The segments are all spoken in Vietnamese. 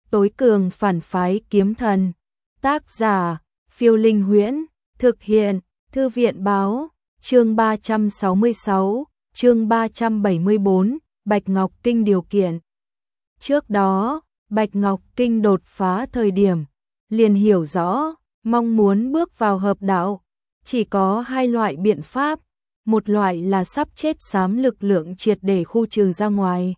tối cường phản phái kiếm thần. Tác giả, Phiêu Linh Huyễn, thực hiện, Thư viện báo, chương 366, chương 374, Bạch Ngọc Kinh điều kiện. Trước đó, Bạch Ngọc Kinh đột phá thời điểm, liền hiểu rõ, mong muốn bước vào hợp đạo, chỉ có hai loại biện pháp, một loại là sắp chết xám lực lượng triệt để khu trừ ra ngoài.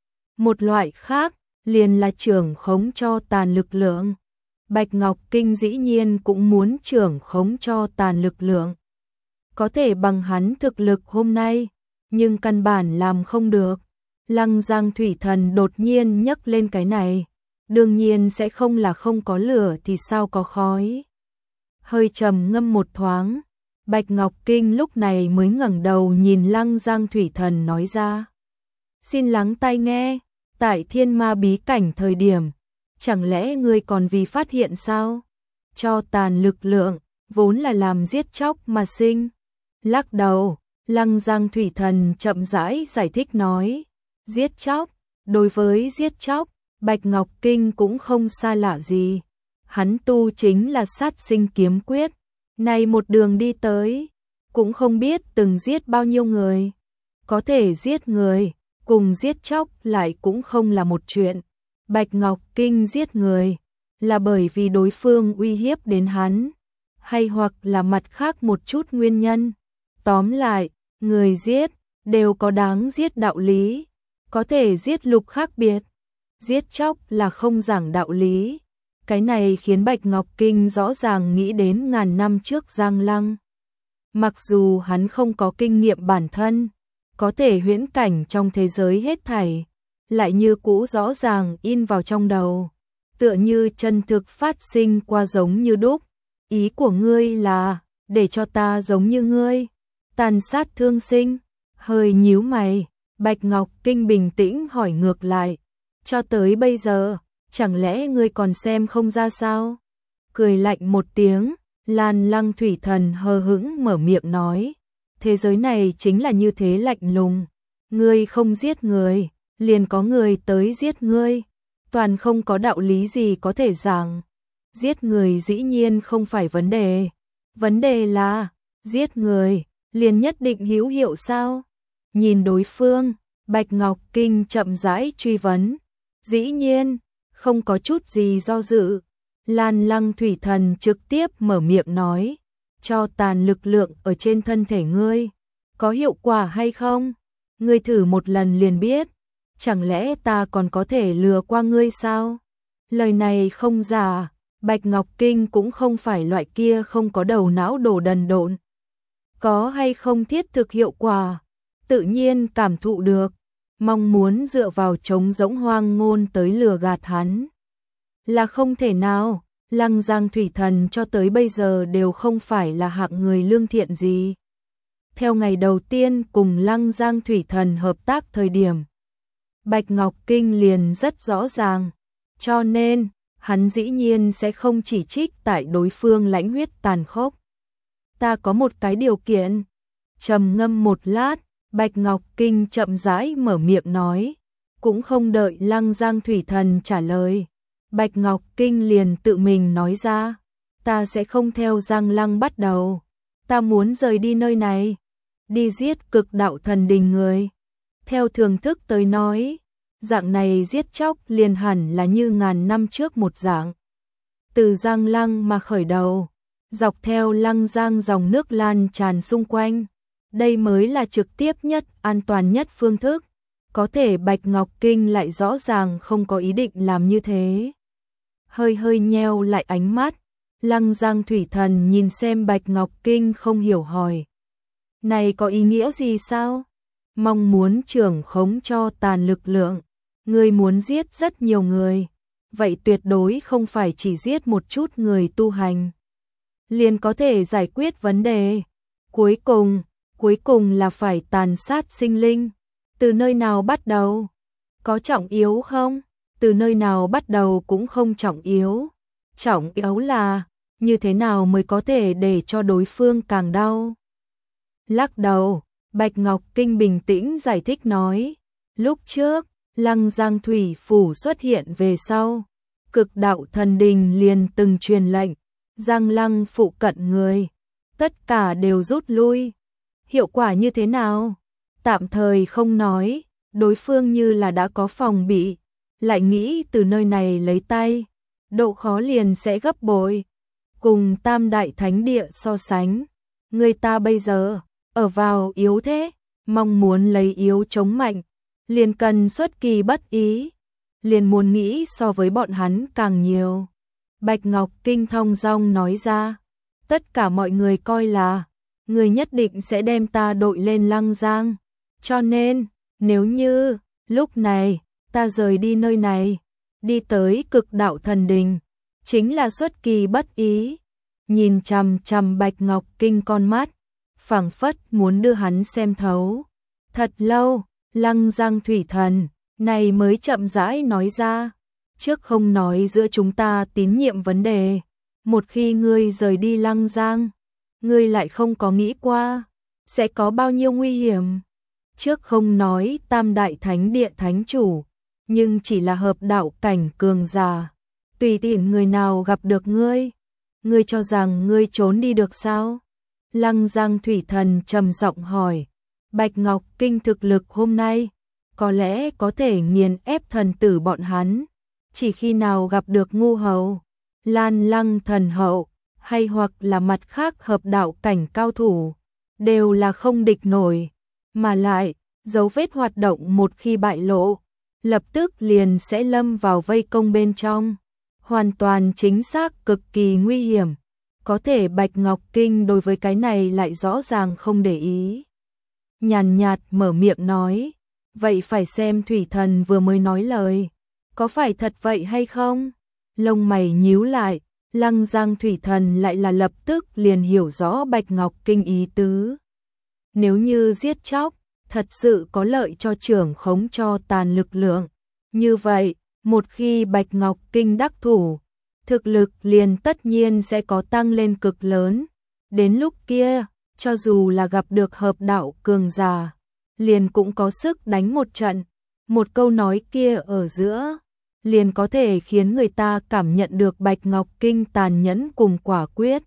Một loại khác, liền là trưởng khống cho tàn lực lượng. Bạch Ngọc Kinh dĩ nhiên cũng muốn trưởng khống cho tàn lực lượng. Có thể bằng hắn thực lực hôm nay, nhưng căn bản làm không được. Lăng Giang Thủy Thần đột nhiên nhấc lên cái này, đương nhiên sẽ không là không có lửa thì sao có khói. Hơi trầm ngâm một thoáng, Bạch Ngọc Kinh lúc này mới ngẩng đầu nhìn Lăng Giang Thủy Thần nói ra. Xin lắng tai nghe, tại Thiên Ma bí cảnh thời điểm, chẳng lẽ ngươi còn vì phát hiện sao? Cho tàn lực lượng, vốn là làm giết chóc mà sinh. Lắc đầu, Lăng Giang Thủy Thần chậm rãi giải thích nói. Giết chóc, đối với giết chóc, Bạch Ngọc Kinh cũng không xa lạ gì. Hắn tu chính là sát sinh kiếm quyết. Này một đường đi tới, cũng không biết từng giết bao nhiêu người. Có thể giết người, cùng giết chóc lại cũng không là một chuyện. Bạch Ngọc Kinh giết người, là bởi vì đối phương uy hiếp đến hắn, hay hoặc là mặt khác một chút nguyên nhân. Tóm lại, người giết, đều có đáng giết đạo lý. Có thể giết lục khác biệt, giết chóc là không giảng đạo lý. Cái này khiến Bạch Ngọc Kinh rõ ràng nghĩ đến ngàn năm trước Giang Lăng. Mặc dù hắn không có kinh nghiệm bản thân, có thể huyễn cảnh trong thế giới hết thảy, lại như cũ rõ ràng in vào trong đầu, tựa như chân thực phát sinh qua giống như đúc. Ý của ngươi là, để cho ta giống như ngươi, tàn sát thương sinh. Hơi nhíu mày, Bạch Ngọc Kinh bình tĩnh hỏi ngược lại, cho tới bây giờ, chẳng lẽ ngươi còn xem không ra sao? Cười lạnh một tiếng, Lan Lăng Thủy Thần hờ hững mở miệng nói, thế giới này chính là như thế lạnh lùng, ngươi không giết người, liền có người tới giết ngươi, toàn không có đạo lý gì có thể giảng. Giết người dĩ nhiên không phải vấn đề là, giết người, liền nhất định hữu hiệu sao? Nhìn đối phương, Bạch Ngọc Kinh chậm rãi truy vấn, dĩ nhiên, không có chút gì do dự. Lan Lăng Thủy Thần trực tiếp mở miệng nói, cho tàn lực lượng ở trên thân thể ngươi, có hiệu quả hay không? Ngươi thử một lần liền biết, chẳng lẽ ta còn có thể lừa qua ngươi sao? Lời này không giả, Bạch Ngọc Kinh cũng không phải loại kia không có đầu não đồ đần độn. Có hay không thiết thực hiệu quả, tự nhiên cảm thụ được, mong muốn dựa vào trống rỗng hoang ngôn tới lừa gạt hắn. Là không thể nào, Lăng Giang Thủy Thần cho tới bây giờ đều không phải là hạng người lương thiện gì. Theo ngày đầu tiên cùng Lăng Giang Thủy Thần hợp tác thời điểm, Bạch Ngọc Kinh liền rất rõ ràng, cho nên, hắn dĩ nhiên sẽ không chỉ trích tại đối phương lãnh huyết tàn khốc. Ta có một cái điều kiện. Trầm ngâm một lát, Bạch Ngọc Kinh chậm rãi mở miệng nói, cũng không đợi Lăng Giang Thủy Thần trả lời. Bạch Ngọc Kinh liền tự mình nói ra, ta sẽ không theo Giang Lăng bắt đầu, ta muốn rời đi nơi này, đi giết cực đạo thần đình người. Theo thường thức tới nói, dạng này giết chóc liền hẳn là như ngàn năm trước một dạng. Từ Giang Lăng mà khởi đầu, dọc theo Lăng Giang dòng nước lan tràn xung quanh, đây mới là trực tiếp nhất, an toàn nhất phương thức. Có thể Bạch Ngọc Kinh lại rõ ràng không có ý định làm như thế. Hơi nheo lại ánh mắt, Lăng Giang Thủy Thần nhìn xem Bạch Ngọc Kinh không hiểu hỏi. Này có ý nghĩa gì sao? Mong muốn trưởng khống cho tàn lực lượng, ngươi muốn giết rất nhiều người, vậy tuyệt đối không phải chỉ giết một chút người tu hành liền có thể giải quyết vấn đề. Cuối cùng là phải tàn sát sinh linh. Từ nơi nào bắt đầu? Có trọng yếu không? Từ nơi nào bắt đầu cũng không trọng yếu. Trọng yếu là, như thế nào mới có thể để cho đối phương càng đau? Lắc đầu, Bạch Ngọc Kinh bình tĩnh giải thích nói, lúc trước, Lăng Giang Thủy Phủ xuất hiện về sau, Cực đạo thần đình liền từng truyền lệnh, Giang Lăng phụ cận người, tất cả đều rút lui. Hiệu quả như thế nào? Tạm thời không nói, đối phương như là đã có phòng bị, lại nghĩ từ nơi này lấy tay, độ khó liền sẽ gấp bội. Cùng Tam Đại Thánh Địa so sánh, người ta bây giờ ở vào yếu thế, mong muốn lấy yếu chống mạnh, liền cần xuất kỳ bất ý, liền muốn nghĩ so với bọn hắn càng nhiều. Bạch Ngọc Kinh thong dong nói ra, tất cả mọi người coi là người nhất định sẽ đem ta đội lên Lăng Giang, cho nên nếu như lúc này ta rời đi nơi này, đi tới Cực đạo thần đình, chính là xuất kỳ bất ý. Nhìn chằm chằm Bạch Ngọc Kinh con mắt, phảng phất muốn đưa hắn xem thấu. Thật lâu, Lăng Giang thủy thần này mới chậm rãi nói ra, trước không nói giữa chúng ta tín nhiệm vấn đề, một khi ngươi rời đi Lăng Giang, ngươi lại không có nghĩ qua sẽ có bao nhiêu nguy hiểm. Trước không nói Tam Đại Thánh Địa thánh chủ, nhưng chỉ là hợp đạo cảnh cường giả, tùy tiện người nào gặp được ngươi cho rằng ngươi trốn đi được sao? Lăng Giang thủy thần trầm giọng hỏi. Bạch Ngọc Kinh thực lực hôm nay có lẽ có thể nghiền ép thần tử bọn hắn, chỉ khi nào gặp được ngu hầu, Lan Lăng thần hậu, hay hoặc là mặt khác hợp đạo cảnh cao thủ, đều là không địch nổi, mà lại, dấu vết hoạt động một khi bại lộ, lập tức liền sẽ lâm vào vây công bên trong, hoàn toàn chính xác cực kỳ nguy hiểm. Có thể Bạch Ngọc Kinh đối với cái này lại rõ ràng không để ý. Nhàn nhạt mở miệng nói, vậy phải xem thủy thần vừa mới nói lời, có phải thật vậy hay không? Lông mày nhíu lại, Lăng Giang thủy thần lại là lập tức liền hiểu rõ Bạch Ngọc Kinh ý tứ. Nếu như giết chóc, thật sự có lợi cho trưởng khống cho tàn lực lượng. Như vậy, một khi Bạch Ngọc Kinh đắc thủ, thực lực liền tất nhiên sẽ có tăng lên cực lớn. Đến lúc kia, cho dù là gặp được hợp đạo cường giả, liền cũng có sức đánh một trận. Một câu nói kia ở giữa, liền có thể khiến người ta cảm nhận được Bạch Ngọc Kinh tàn nhẫn cùng quả quyết.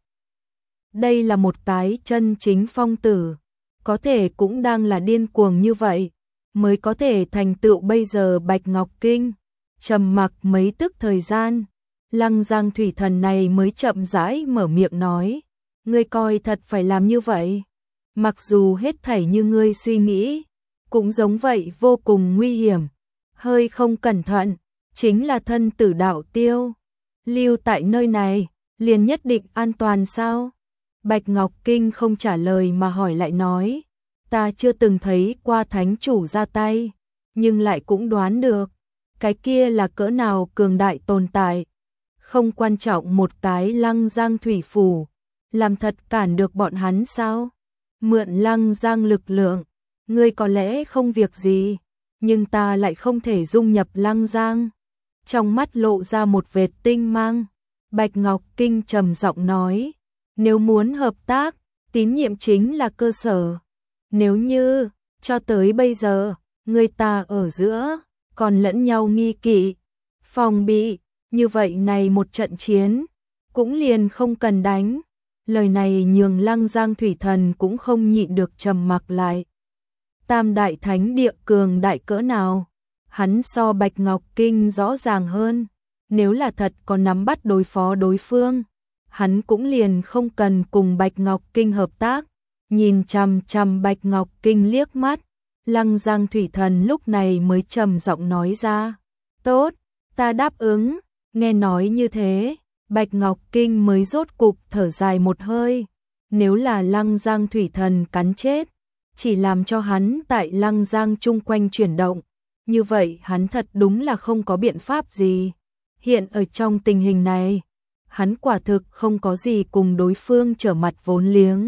Đây là một cái chân chính phong tử, có thể cũng đang là điên cuồng như vậy, mới có thể thành tựu bây giờ Bạch Ngọc Kinh. Trầm mặc mấy tức thời gian, Lăng Giang thủy thần này mới chậm rãi mở miệng nói, ngươi coi thật phải làm như vậy, mặc dù hết thảy như ngươi suy nghĩ, cũng giống vậy vô cùng nguy hiểm, hơi không cẩn thận, chính là thân tử đạo tiêu, lưu tại nơi này, liền nhất định an toàn sao? Bạch Ngọc Kinh không trả lời mà hỏi lại nói, ta chưa từng thấy qua thánh chủ ra tay, nhưng lại cũng đoán được, cái kia là cỡ nào cường đại tồn tại. Không quan trọng một cái Lăng Giang thủy phủ, làm thật cản được bọn hắn sao? Mượn Lăng Giang lực lượng, ngươi có lẽ không việc gì, nhưng ta lại không thể dung nhập Lăng Giang. Trong mắt lộ ra một vệt tinh mang, Bạch Ngọc Kinh trầm giọng nói, nếu muốn hợp tác, tín nhiệm chính là cơ sở. Nếu như, cho tới bây giờ, người ta ở giữa, còn lẫn nhau nghi kỵ, phòng bị, như vậy này một trận chiến, cũng liền không cần đánh. Lời này nhường Lăng Giang thủy thần cũng không nhịn được trầm mặc lại. Tam Đại Thánh Địa cường đại cỡ nào, hắn so Bạch Ngọc Kinh rõ ràng hơn, nếu là thật có nắm bắt đối phó đối phương, hắn cũng liền không cần cùng Bạch Ngọc Kinh hợp tác. Nhìn chằm chằm Bạch Ngọc Kinh liếc mắt, Lăng Giang thủy thần lúc này mới trầm giọng nói ra, tốt, ta đáp ứng. Nghe nói như thế, Bạch Ngọc Kinh mới rốt cục thở dài một hơi, nếu là Lăng Giang thủy thần cắn chết, chỉ làm cho hắn tại Lăng Giang chung quanh chuyển động, như vậy hắn thật đúng là không có biện pháp gì. Hiện ở trong tình hình này, hắn quả thực không có gì cùng đối phương trở mặt vốn liếng.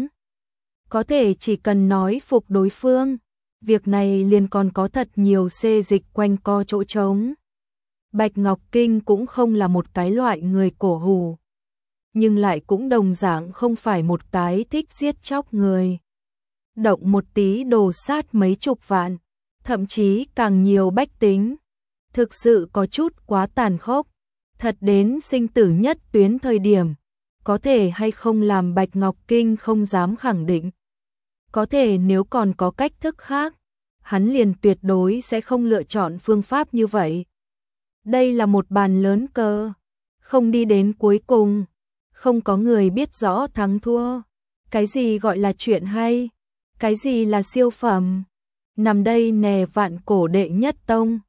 Có thể chỉ cần nói phục đối phương, việc này liền còn có thật nhiều xê dịch quanh co chỗ trống. Bạch Ngọc Kinh cũng không là một cái loại người cổ hủ, nhưng lại cũng đồng dạng không phải một cái thích giết chóc người. Động một tí đồ sát mấy chục vạn, thậm chí càng nhiều bách tính, thực sự có chút quá tàn khốc. Thật đến sinh tử nhất tuyến thời điểm, có thể hay không làm Bạch Ngọc Kinh không dám khẳng định. Có thể nếu còn có cách thức khác, hắn liền tuyệt đối sẽ không lựa chọn phương pháp như vậy. Đây là một bàn lớn cờ, không đi đến cuối cùng, không có người biết rõ thắng thua. Cái gì gọi là chuyện hay, cái gì là siêu phẩm, nằm đây nè vạn cổ đệ nhất tông.